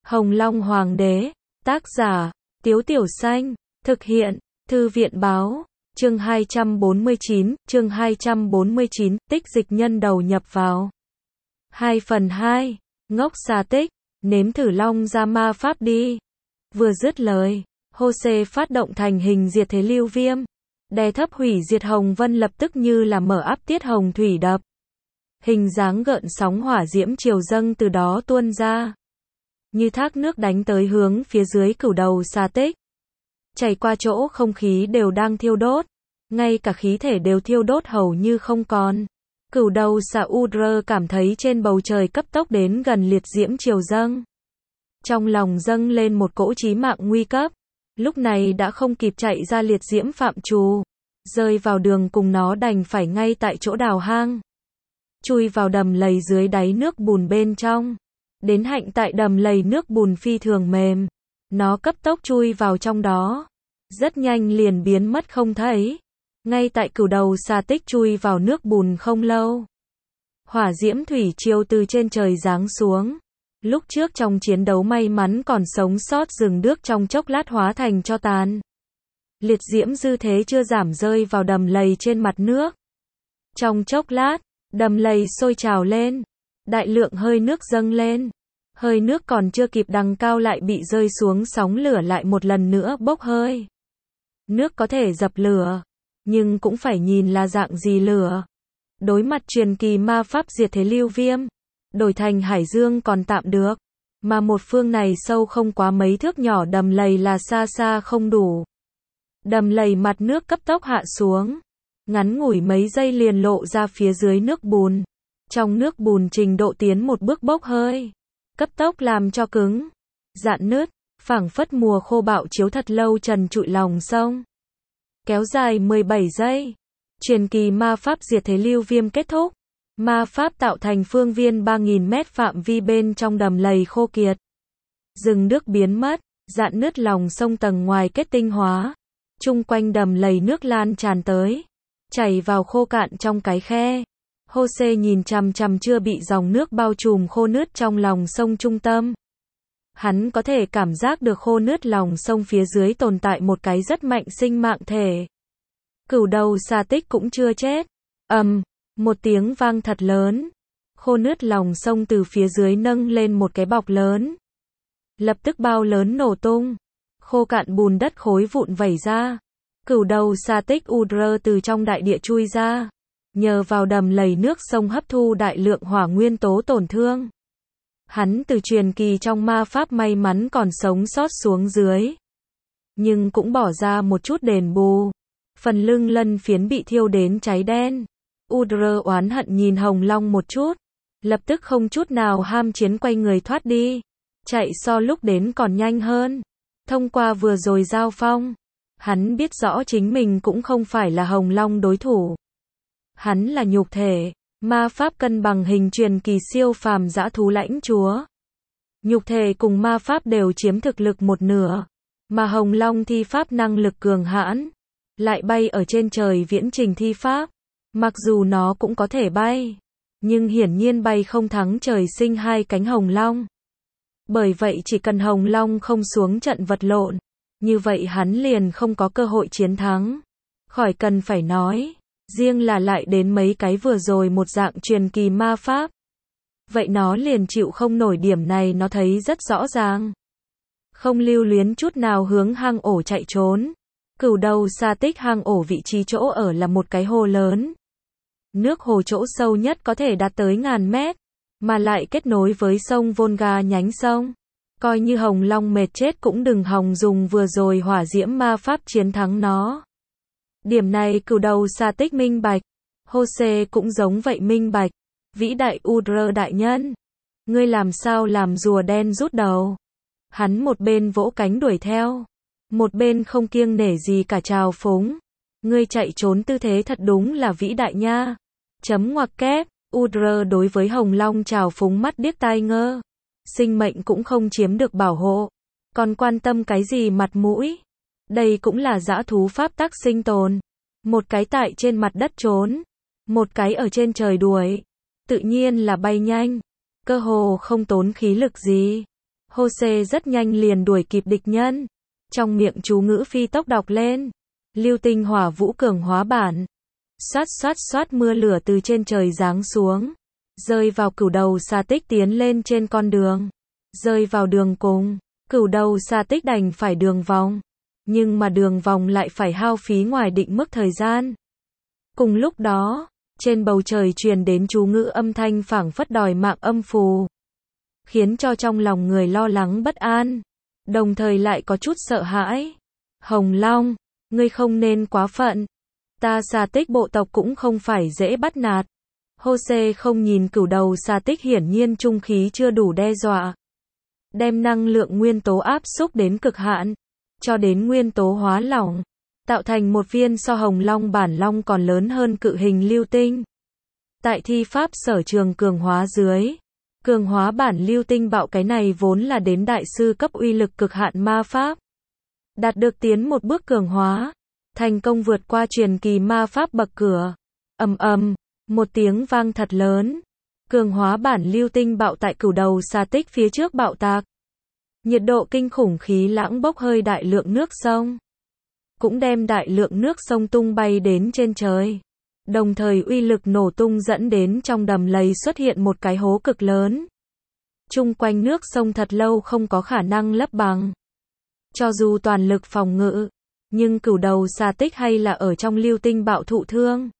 Hồng Long Hoàng đế, tác giả, Tiếu Tiểu Xanh, thực hiện, Thư viện báo, chương 249, tích dịch nhân đầu nhập vào. 2/2, ngốc xà tích, nếm thử long ra ma pháp đi. Vừa dứt lời, Hô-xê phát động thành hình diệt thế lưu viêm, đè thấp hủy diệt hồng vân lập tức như là mở áp tiết hồng thủy đập. Hình dáng gợn sóng hỏa diễm triều dâng từ đó tuôn ra, như thác nước đánh tới hướng phía dưới cửu đầu xà tích. Chảy qua chỗ không khí đều đang thiêu đốt, ngay cả khí thể đều thiêu đốt hầu như không còn. Cửu đầu xà Udra cảm thấy trên bầu trời cấp tốc đến gần liệt diễm triều dâng. Trong lòng dâng lên một cỗ chí mạng nguy cấp, lúc này đã không kịp chạy ra liệt diễm phạm trù, rơi vào đường cùng nó đành phải ngay tại chỗ đào hang, chui vào đầm lầy dưới đáy nước bùn bên trong. Đến hạnh tại đầm lầy nước bùn phi thường mềm, nó cấp tốc chui vào trong đó, rất nhanh liền biến mất không thấy. Ngay tại cửu đầu xà tích chui vào nước bùn không lâu, hỏa diễm thủy triều từ trên trời giáng xuống. Lúc trước trong chiến đấu may mắn còn sống sót rừng đước trong chốc lát hóa thành tro tàn. Liệt diễm dư thế chưa giảm rơi vào đầm lầy trên mặt nước. Trong chốc lát, đầm lầy sôi trào lên, đại lượng hơi nước dâng lên. Hơi nước còn chưa kịp đằng cao lại bị rơi xuống, sóng lửa lại một lần nữa bốc hơi. Nước có thể dập lửa, nhưng cũng phải nhìn là dạng gì lửa. Đối mặt truyền kỳ ma pháp diệt thế lưu viêm, đổi thành hải dương còn tạm được, mà một phương này sâu không quá mấy thước nhỏ đầm lầy là xa xa không đủ. Đầm lầy mặt nước cấp tốc hạ xuống, ngắn ngủi mấy giây liền lộ ra phía dưới nước bùn. Trong nước bùn trình độ tiến một bước bốc hơi, cấp tốc làm cho cứng, rạn nứt, phảng phất mùa khô bạo chiếu thật lâu trần trụi lòng sông. Kéo dài 17 giây, truyền kỳ ma pháp diệt thế lưu viêm kết thúc. Ma pháp tạo thành phương viên 3.000 mét phạm vi bên trong đầm lầy khô kiệt. Rừng nước biến mất, rạn nứt lòng sông tầng ngoài kết tinh hóa. Chung quanh đầm lầy nước lan tràn tới, chảy vào khô cạn trong cái khe. Hô-xê nhìn chằm chằm chưa bị dòng nước bao trùm khô nứt trong lòng sông trung tâm. Hắn có thể cảm giác được khô nứt lòng sông phía dưới tồn tại một cái rất mạnh sinh mạng thể. Cửu đầu xà tích cũng chưa chết. Một tiếng vang thật lớn. Khô nứt lòng sông từ phía dưới nâng lên một cái bọc lớn. Lập tức bao lớn nổ tung. Khô cạn bùn đất khối vụn vẩy ra. Cửu đầu xà tích Udra từ trong đại địa chui ra. Nhờ vào đầm lầy nước sông hấp thu đại lượng hỏa nguyên tố tổn thương. Hắn từ truyền kỳ trong ma pháp may mắn còn sống sót xuống dưới, nhưng cũng bỏ ra một chút đền bù. Phần lưng lân phiến bị thiêu đến cháy đen. Udra oán hận nhìn Hồng Long một chút, lập tức không chút nào ham chiến quay người thoát đi, chạy so lúc đến còn nhanh hơn. Thông qua vừa rồi giao phong, hắn biết rõ chính mình cũng không phải là Hồng Long đối thủ. Hắn là nhục thể, ma pháp cân bằng hình truyền kỳ siêu phàm dã thú lãnh chúa. Nhục thể cùng ma pháp đều chiếm thực lực một nửa, mà Hồng Long thi pháp năng lực cường hãn, lại bay ở trên trời viễn trình thi pháp. Mặc dù nó cũng có thể bay, nhưng hiển nhiên bay không thắng trời sinh hai cánh Hồng Long. Bởi vậy chỉ cần Hồng Long không xuống trận vật lộn, như vậy hắn liền không có cơ hội chiến thắng. Khỏi cần phải nói, riêng là lại đến mấy cái vừa rồi một dạng truyền kỳ ma pháp, vậy nó liền chịu không nổi. Điểm này nó thấy rất rõ ràng, không lưu luyến chút nào hướng hang ổ chạy trốn. Cửu đầu xà tích hang ổ vị trí chỗ ở là một cái hồ lớn. Nước hồ chỗ sâu nhất có thể đạt tới ngàn mét, mà lại kết nối với sông Volga nhánh sông. Coi như Hồng Long mệt chết cũng đừng hòng dùng vừa rồi hỏa diễm ma pháp chiến thắng nó. Điểm này cửu đầu xà tích minh bạch. Hô-xê cũng giống vậy minh bạch. Vĩ đại Udra đại nhân, ngươi làm sao làm rùa đen rút đầu. Hắn một bên vỗ cánh đuổi theo, một bên không kiêng nể gì cả trào phúng. Ngươi chạy trốn tư thế thật đúng là vĩ đại nha. Ngoặc kép, Udra đối với Hồng Long trào phúng mắt điếc tai ngơ. Sinh mệnh cũng không chiếm được bảo hộ, còn quan tâm cái gì mặt mũi. Đây cũng là dã thú pháp tắc sinh tồn. Một cái tại trên mặt đất trốn, một cái ở trên trời đuổi. Tự nhiên là bay nhanh, cơ hồ không tốn khí lực gì. Jose rất nhanh liền đuổi kịp địch nhân. Trong miệng chú ngữ phi tốc đọc lên. Lưu tinh hỏa vũ cường hóa bản. Xoát xoát xoát, mưa lửa từ trên trời giáng xuống. Rơi vào cửu đầu xà tích tiến lên trên con đường. Rơi vào đường cùng. Cửu đầu xà tích đành phải đường vòng. Nhưng mà đường vòng lại phải hao phí ngoài định mức thời gian. Cùng lúc đó, trên bầu trời truyền đến chú ngữ âm thanh phảng phất đòi mạng âm phù. Khiến cho trong lòng người lo lắng bất an. Đồng thời lại có chút sợ hãi. Hồng Long, ngươi không nên quá phận. Ta xà tích bộ tộc cũng không phải dễ bắt nạt. Jose không nhìn cửu đầu xà tích, hiển nhiên trung khí chưa đủ đe dọa. Đem năng lượng nguyên tố áp xúc đến cực hạn, cho đến nguyên tố hóa lỏng, tạo thành một viên so hồng long bản long còn lớn hơn cự hình lưu tinh. Tại thi pháp sở trường cường hóa dưới, cường hóa bản lưu tinh bạo cái này vốn là đến đại sư cấp uy lực cực hạn ma pháp. Đạt được tiến một bước cường hóa, thành công vượt qua truyền kỳ ma pháp bậc cửa. Ầm ầm, một tiếng vang thật lớn. Cường hóa bản lưu tinh bạo tại cửu đầu xà tích phía trước bạo tạc. Nhiệt độ kinh khủng, khí lãng bốc hơi đại lượng nước sông. Cũng đem đại lượng nước sông tung bay đến trên trời. Đồng thời uy lực nổ tung dẫn đến trong đầm lầy xuất hiện một cái hố cực lớn. Chung quanh nước sông thật lâu không có khả năng lấp bằng. Cho dù toàn lực phòng ngự, nhưng cửu đầu xà tích hay là ở trong lưu tinh bạo thụ thương.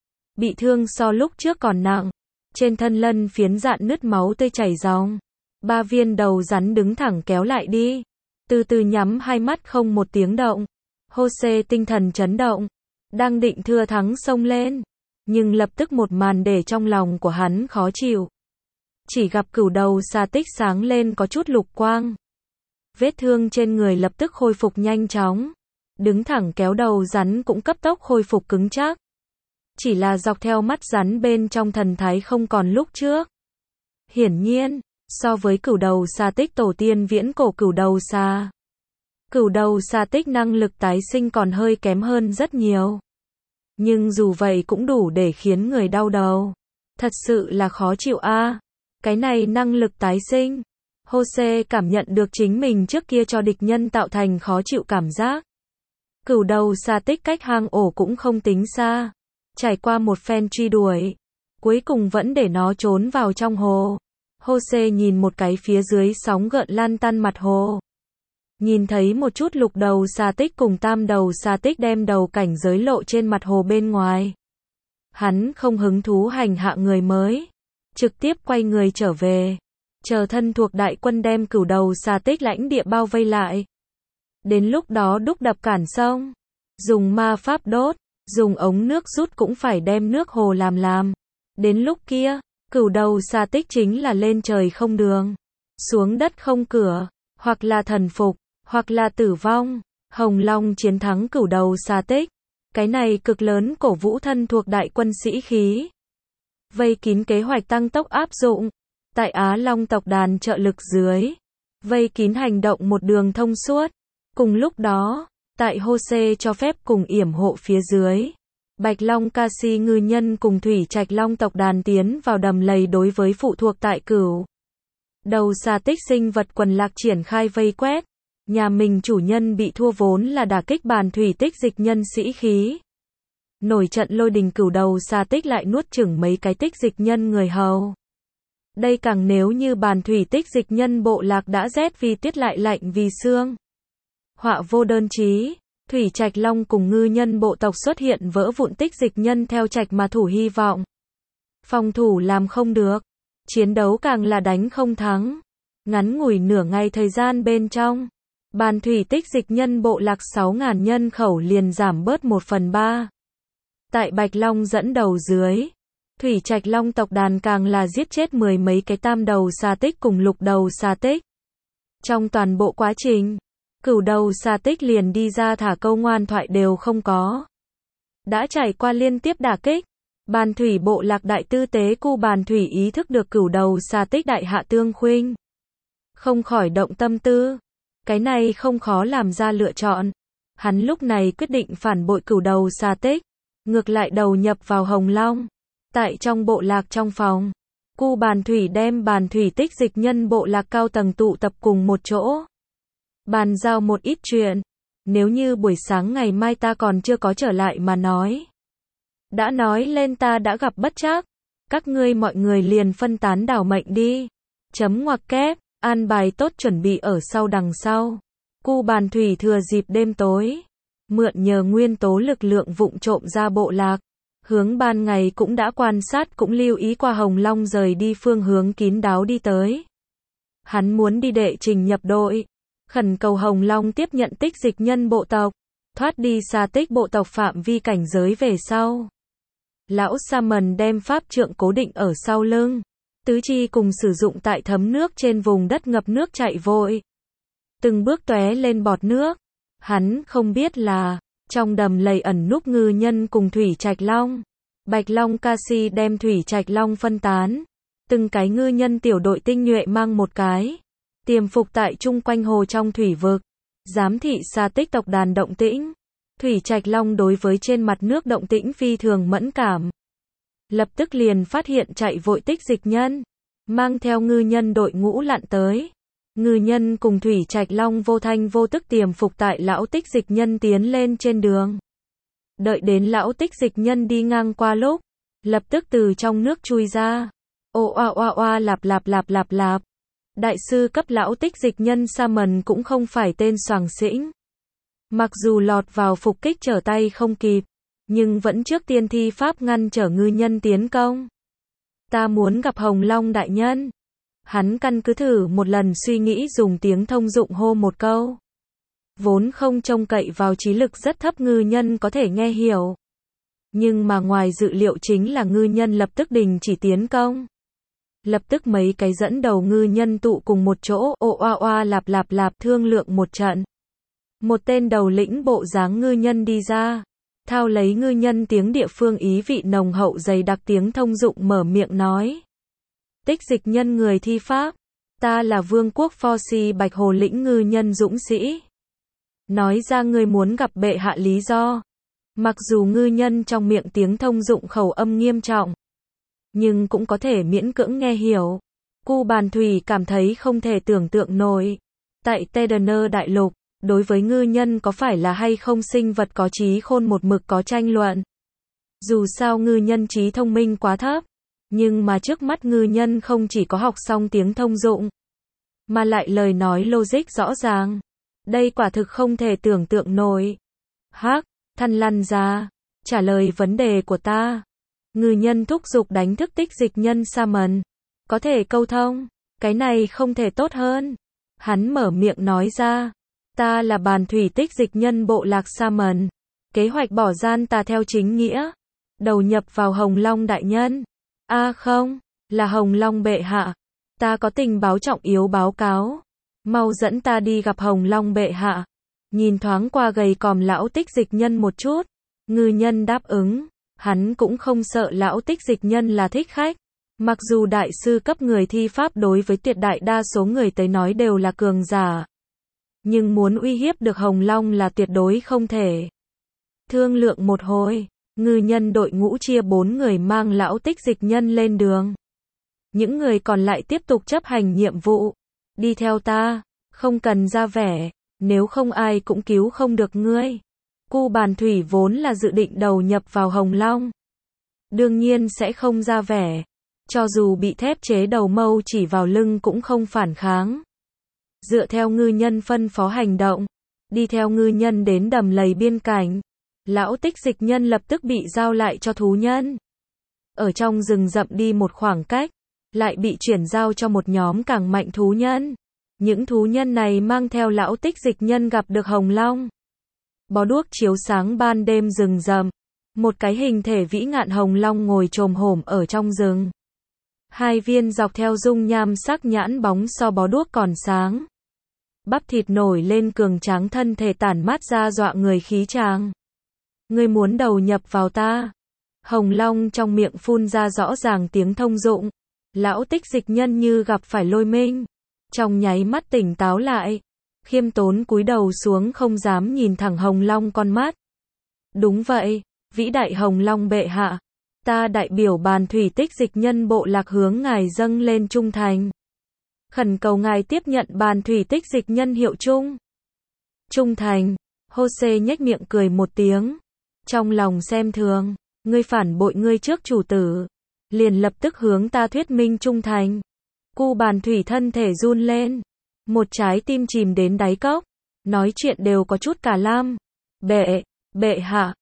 Bị thương so lúc trước còn nặng. Trên thân lân phiến dạn nứt, máu tươi chảy ròng. 3 viên đầu rắn đứng thẳng kéo lại đi. Từ từ nhắm hai mắt không một tiếng động. Jose tinh thần chấn động. Đang định thưa thắng xông lên. Nhưng lập tức một màn để trong lòng của hắn khó chịu. Chỉ gặp cửu đầu xà tích sáng lên có chút lục quang. Vết thương trên người lập tức khôi phục nhanh chóng. Đứng thẳng kéo đầu rắn cũng cấp tốc khôi phục cứng chắc. Chỉ là dọc theo mắt rắn bên trong thần thái không còn lúc trước. Hiển nhiên, so với cửu đầu xà tích tổ tiên viễn cổ cửu đầu xà, cửu đầu xà tích năng lực tái sinh còn hơi kém hơn rất nhiều. Nhưng dù vậy cũng đủ để khiến người đau đầu. Thật sự là khó chịu a. Cái này năng lực tái sinh. Jose cảm nhận được chính mình trước kia cho địch nhân tạo thành khó chịu cảm giác. Cửu đầu xà tích cách hang ổ cũng không tính xa. Trải qua một phen truy đuổi, cuối cùng vẫn để nó trốn vào trong hồ. Jose nhìn một cái phía dưới sóng gợn lan tăn mặt hồ. Nhìn thấy một chút lục đầu xà tích cùng tam đầu xà tích đem đầu cảnh giới lộ trên mặt hồ bên ngoài. Hắn không hứng thú hành hạ người mới. Trực tiếp quay người trở về. Chờ thân thuộc đại quân đem cửu đầu xà tích lãnh địa bao vây lại. Đến lúc đó đúc đập cản sông. Dùng ma pháp đốt. Dùng ống nước rút cũng phải đem nước hồ làm. Đến lúc kia, cửu đầu xà tích chính là lên trời không đường, xuống đất không cửa, hoặc là thần phục, hoặc là tử vong. Hồng Long chiến thắng cửu đầu xà tích. Cái này cực lớn cổ vũ thân thuộc đại quân sĩ khí. Vây kín kế hoạch tăng tốc áp dụng. Tại Á Long tộc đàn trợ lực dưới. Vây kín hành động một đường thông suốt. Cùng lúc đó, tại Jose cho phép cùng yểm hộ phía dưới, Bạch Long Ca Si ngư nhân cùng Thủy Trạch Long tộc đàn tiến vào đầm lầy đối với phụ thuộc tại cửu đầu xà tích sinh vật quần lạc triển khai vây quét. Nhà mình chủ nhân bị thua vốn là đả kích bàn thủy tích dịch nhân sĩ khí. Nổi trận lôi đình, cửu đầu xà tích lại nuốt chửng mấy cái tích dịch nhân người hầu. Đây càng nếu như bàn thủy tích dịch nhân bộ lạc đã rét vì tuyết lại lạnh vì xương. Họa vô đơn chí, Thủy Trạch Long cùng ngư nhân bộ tộc xuất hiện vỡ vụn tích dịch nhân theo trạch mà thủ hy vọng. Phòng thủ làm không được, chiến đấu càng là đánh không thắng. Ngắn ngủi nửa ngày thời gian bên trong, bàn thủy tích dịch nhân bộ lạc 6.000 nhân khẩu liền giảm bớt 1/3. Tại Bạch Long dẫn đầu dưới, Thủy Trạch Long tộc đàn càng là giết chết 10 mấy cái tam đầu xà tích cùng lục đầu xà tích. Trong toàn bộ quá trình, cửu đầu xà tích liền đi ra thả câu ngoan thoại đều không có. Đã trải qua liên tiếp đả kích, bàn thủy bộ lạc đại tư tế cu bàn thủy ý thức được cửu đầu xà tích đại hạ tương khuynh. Không khỏi động tâm tư. Cái này không khó làm ra lựa chọn. Hắn lúc này quyết định phản bội cửu đầu xà tích. Ngược lại đầu nhập vào Hồng Long. Tại trong bộ lạc trong phòng, Cu Bàn Thủy đem Bàn Thủy Tích Dịch Nhân bộ lạc cao tầng tụ tập cùng một chỗ. Bàn giao một ít chuyện. Nếu như buổi sáng ngày mai ta còn chưa có trở lại mà nói. Đã nói lên ta đã gặp bất trắc. Các ngươi mọi người liền phân tán đảo mệnh đi. Chấm ngoặc kép, an bài tốt chuẩn bị ở sau đằng sau. Cu Bàn Thủy thừa dịp đêm tối. Mượn nhờ nguyên tố lực lượng vụng trộm ra bộ lạc. Hướng ban ngày cũng đã quan sát cũng lưu ý qua Hồng Long rời đi phương hướng kín đáo đi tới. Hắn muốn đi đệ trình nhập đội. Khẩn cầu Hồng Long tiếp nhận Tích Dịch Nhân bộ tộc. Thoát đi xa tích bộ tộc phạm vi cảnh giới về sau. Lão Salmon đem pháp trượng cố định ở sau lưng. Tứ chi cùng sử dụng tại thấm nước trên vùng đất ngập nước chạy vội. Từng bước tóe lên bọt nước. Hắn không biết là, trong đầm lầy ẩn núp ngư nhân cùng Thủy Trạch Long. Bạch Long Casi đem Thủy Trạch Long phân tán. Từng cái ngư nhân tiểu đội tinh nhuệ mang một cái. Tiềm phục tại chung quanh hồ trong thủy vực. Giám thị xa tích tộc đàn động tĩnh. Thủy Trạch Long đối với trên mặt nước động tĩnh phi thường mẫn cảm. Lập tức liền phát hiện chạy vội Tích Dịch Nhân. Mang theo ngư nhân đội ngũ lặn tới. Ngư nhân cùng Thủy Trạch Long vô thanh vô tức tiềm phục tại lão Tích Dịch Nhân tiến lên trên đường. Đợi đến lão Tích Dịch Nhân đi ngang qua lúc. Lập tức từ trong nước chui ra. Ô oa oa oa lạp lạp lạp lạp lạp. Đại sư cấp lão Tích Dịch Nhân Salmon cũng không phải tên soàng xĩnh. Mặc dù lọt vào phục kích trở tay không kịp. Nhưng vẫn trước tiên thi pháp ngăn trở ngư nhân tiến công. Ta muốn gặp Hồng Long đại nhân. Hắn căn cứ thử một lần suy nghĩ dùng tiếng thông dụng hô một câu. Vốn không trông cậy vào trí lực rất thấp ngư nhân có thể nghe hiểu. Nhưng mà ngoài dự liệu chính là ngư nhân lập tức đình chỉ tiến công. Lập tức mấy cái dẫn đầu ngư nhân tụ cùng một chỗ ô oa oa lạp lạp lạp thương lượng một trận. Một tên đầu lĩnh bộ dáng ngư nhân đi ra. Thao lấy ngư nhân tiếng địa phương ý vị nồng hậu dày đặc tiếng thông dụng mở miệng nói. Tích Dịch Nhân người thi pháp. Ta là vương quốc Pho-si Bạch Hồ lĩnh ngư nhân dũng sĩ. Nói ra ngươi muốn gặp bệ hạ lý do. Mặc dù ngư nhân trong miệng tiếng thông dụng khẩu âm nghiêm trọng. Nhưng cũng có thể miễn cưỡng nghe hiểu. Cu Bàn Thủy cảm thấy không thể tưởng tượng nổi. Tại Tedaner đại lục. Đối với ngư nhân có phải là hay không sinh vật có trí khôn một mực có tranh luận. Dù sao ngư nhân trí thông minh quá thấp. Nhưng mà trước mắt ngư nhân không chỉ có học xong tiếng thông dụng. Mà lại lời nói logic rõ ràng. Đây quả thực không thể tưởng tượng nổi. Hắc, Thăn lăn ra. Trả lời vấn đề của ta. Ngư nhân thúc giục đánh thức Tích Dịch Nhân Salmon. Có thể câu thông. Cái này không thể tốt hơn. Hắn mở miệng nói ra. Ta là Bàn Thủy Tích Dịch Nhân bộ lạc Salmon. Kế hoạch bỏ gian tà theo chính nghĩa. Đầu nhập vào Hồng Long đại nhân. Không, là Hồng Long bệ hạ. Ta có tình báo trọng yếu báo cáo. Mau dẫn ta đi gặp Hồng Long bệ hạ. Nhìn thoáng qua gầy còm lão Tích Dịch Nhân một chút. Ngư nhân đáp ứng. Hắn cũng không sợ lão Tích Dịch Nhân là thích khách. Mặc dù đại sư cấp người thi pháp đối với tuyệt đại đa số người tới nói đều là cường giả. Nhưng muốn uy hiếp được Hồng Long là tuyệt đối không thể. Thương lượng một hồi, ngư nhân đội ngũ chia 4 người mang lão Tích Dịch Nhân lên đường. Những người còn lại tiếp tục chấp hành nhiệm vụ. Đi theo ta, không cần ra vẻ, nếu không ai cũng cứu không được ngươi. Cu Bàn Thủy vốn là dự định đầu nhập vào Hồng Long. Đương nhiên sẽ không ra vẻ. Cho dù bị thép chế đầu mâu chỉ vào lưng cũng không phản kháng. Dựa theo ngư nhân phân phó hành động. Đi theo ngư nhân đến đầm lầy biên cảnh. Lão Tích Dịch Nhân lập tức bị giao lại cho thú nhân. Ở trong rừng rậm đi một khoảng cách. Lại bị chuyển giao cho một nhóm càng mạnh thú nhân. Những thú nhân này mang theo lão Tích Dịch Nhân gặp được Hồng Long. Bó đuốc chiếu sáng ban đêm rừng rậm. Một cái hình thể vĩ ngạn Hồng Long ngồi chồm hổm ở trong rừng. Hai viên dọc theo dung nham sắc nhãn bóng so bó đuốc còn sáng. Bắp thịt nổi lên cường tráng thân thể tản mát ra dọa người khí tràng. Ngươi muốn đầu nhập vào ta. Hồng Long trong miệng phun ra rõ ràng tiếng thông dụng. Lão Tích Dịch Nhân như gặp phải lôi minh. Trong nháy mắt tỉnh táo lại. Khiêm tốn cúi đầu xuống không dám nhìn thẳng Hồng Long con mắt. Đúng vậy, vĩ đại Hồng Long bệ hạ. Ta đại biểu Bàn Thủy Tích Dịch Nhân bộ lạc hướng ngài dâng lên trung thành. Khẩn cầu ngài tiếp nhận Bàn Thủy Tích Dịch Nhân hiệu chung. Trung thành. Jose nhếch miệng cười một tiếng. Trong lòng xem thường, ngươi phản bội ngươi trước chủ tử, liền lập tức hướng ta thuyết minh trung thành. Cu Bàn Thủy thân thể run lên, một trái tim chìm đến đáy cốc, nói chuyện đều có chút cả lam. Bệ hạ,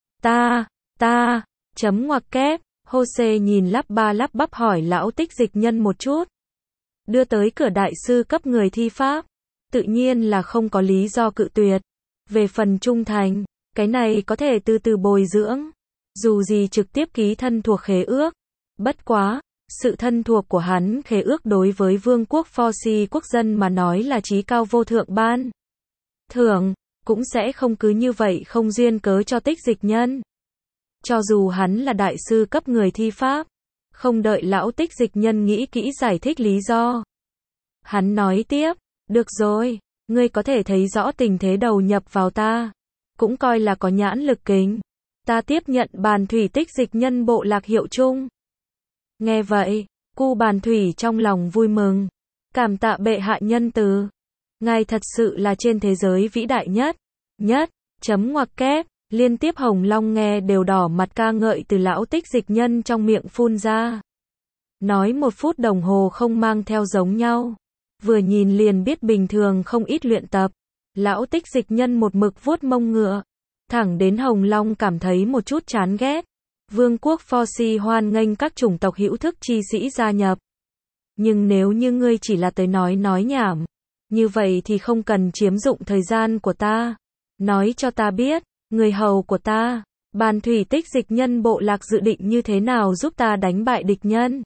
ta, chấm ngoặc kép. Jose nhìn lắp ba lắp bắp hỏi lão Tích Dịch Nhân một chút. Đưa tới cửa đại sư cấp người thi pháp, tự nhiên là không có lý do cự tuyệt. Về phần trung thành, cái này có thể từ từ bồi dưỡng. Dù gì trực tiếp ký thân thuộc khế ước. Bất quá, sự thân thuộc của hắn khế ước đối với vương quốc Forsi quốc dân mà nói là chí cao vô thượng ban. Thưởng, cũng sẽ không cứ như vậy không duyên cớ cho Tích Dịch Nhân. Cho dù hắn là đại sư cấp người thi pháp, không đợi lão Tích Dịch Nhân nghĩ kỹ giải thích lý do. Hắn nói tiếp, được rồi, ngươi có thể thấy rõ tình thế đầu nhập vào ta, cũng coi là có nhãn lực kính. Ta tiếp nhận Bàn Thủy Tích Dịch Nhân bộ lạc hiệu chung. Nghe vậy, Cu Bàn Thủy trong lòng vui mừng. Cảm tạ bệ hạ nhân từ. Ngài thật sự là trên thế giới vĩ đại nhất. Chấm ngoặc kép. Liên tiếp Hồng Long nghe đều đỏ mặt ca ngợi từ lão Tích Dịch Nhân trong miệng phun ra. Nói 1 phút đồng hồ không mang theo giống nhau. Vừa nhìn liền biết bình thường không ít luyện tập. Lão Tích Dịch Nhân một mực vuốt mông ngựa. Thẳng đến Hồng Long cảm thấy một chút chán ghét. Vương quốc Forsi hoan nghênh các chủng tộc hữu thức chi sĩ gia nhập. Nhưng nếu như ngươi chỉ là tới nói nhảm, như vậy thì không cần chiếm dụng thời gian của ta. Nói cho ta biết, người hầu của ta, Bàn Thủy Tích Dịch Nhân bộ lạc dự định như thế nào giúp ta đánh bại địch nhân.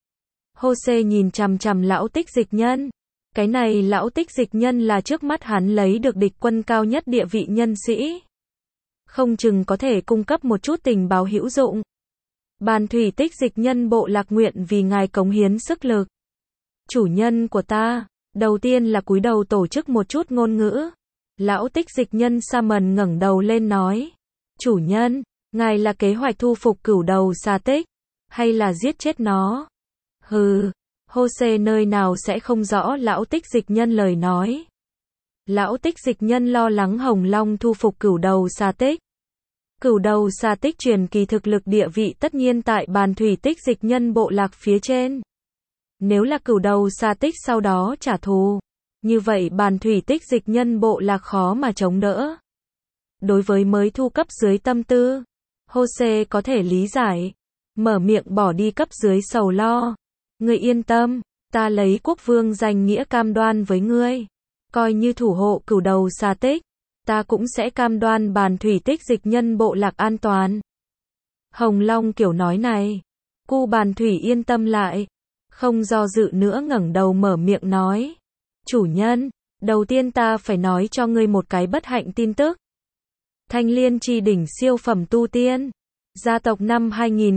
Jose nhìn chằm chằm lão Tích Dịch Nhân. Cái này lão Tích Dịch Nhân là trước mắt hắn lấy được địch quân cao nhất địa vị nhân sĩ. Không chừng có thể cung cấp một chút tình báo hữu dụng. Bàn Thủy Tích Dịch Nhân bộ lạc nguyện vì ngài cống hiến sức lực. Chủ nhân của ta, đầu tiên là cúi đầu tổ chức một chút ngôn ngữ. Lão Tích Dịch Nhân Salmon ngẩng đầu lên nói. Chủ nhân, ngài là kế hoạch thu phục cửu đầu xà tích, hay là giết chết nó? Hừ, Jose nơi nào sẽ không rõ lão Tích Dịch Nhân lời nói. Lão Tích Dịch Nhân lo lắng Hồng Long thu phục cửu đầu xà tích. Cửu đầu xà tích truyền kỳ thực lực địa vị tất nhiên tại Bàn Thủy Tích Dịch Nhân bộ lạc phía trên. Nếu là cửu đầu xà tích sau đó trả thù, như vậy Bàn Thủy Tích Dịch Nhân bộ lạc khó mà chống đỡ. Đối với mới thu cấp dưới tâm tư, Jose có thể lý giải. Mở miệng bỏ đi cấp dưới sầu lo. Ngươi yên tâm, ta lấy quốc vương danh nghĩa cam đoan với ngươi. Coi như thủ hộ cửu đầu xà tích, ta cũng sẽ cam đoan Bàn Thủy Tích Dịch Nhân bộ lạc an toàn. Hồng Long kiểu nói này, Cu Bàn Thủy yên tâm lại. Không do dự nữa ngẩng đầu mở miệng nói. Chủ nhân, đầu tiên ta phải nói cho ngươi một cái bất hạnh tin tức. Thanh Liên Chi đỉnh siêu phẩm tu tiên. Gia tộc năm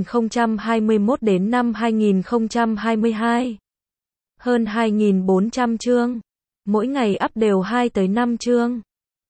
2021 đến năm 2022. Hơn 2.400 chương. Mỗi ngày up đều 2 tới 5 chương.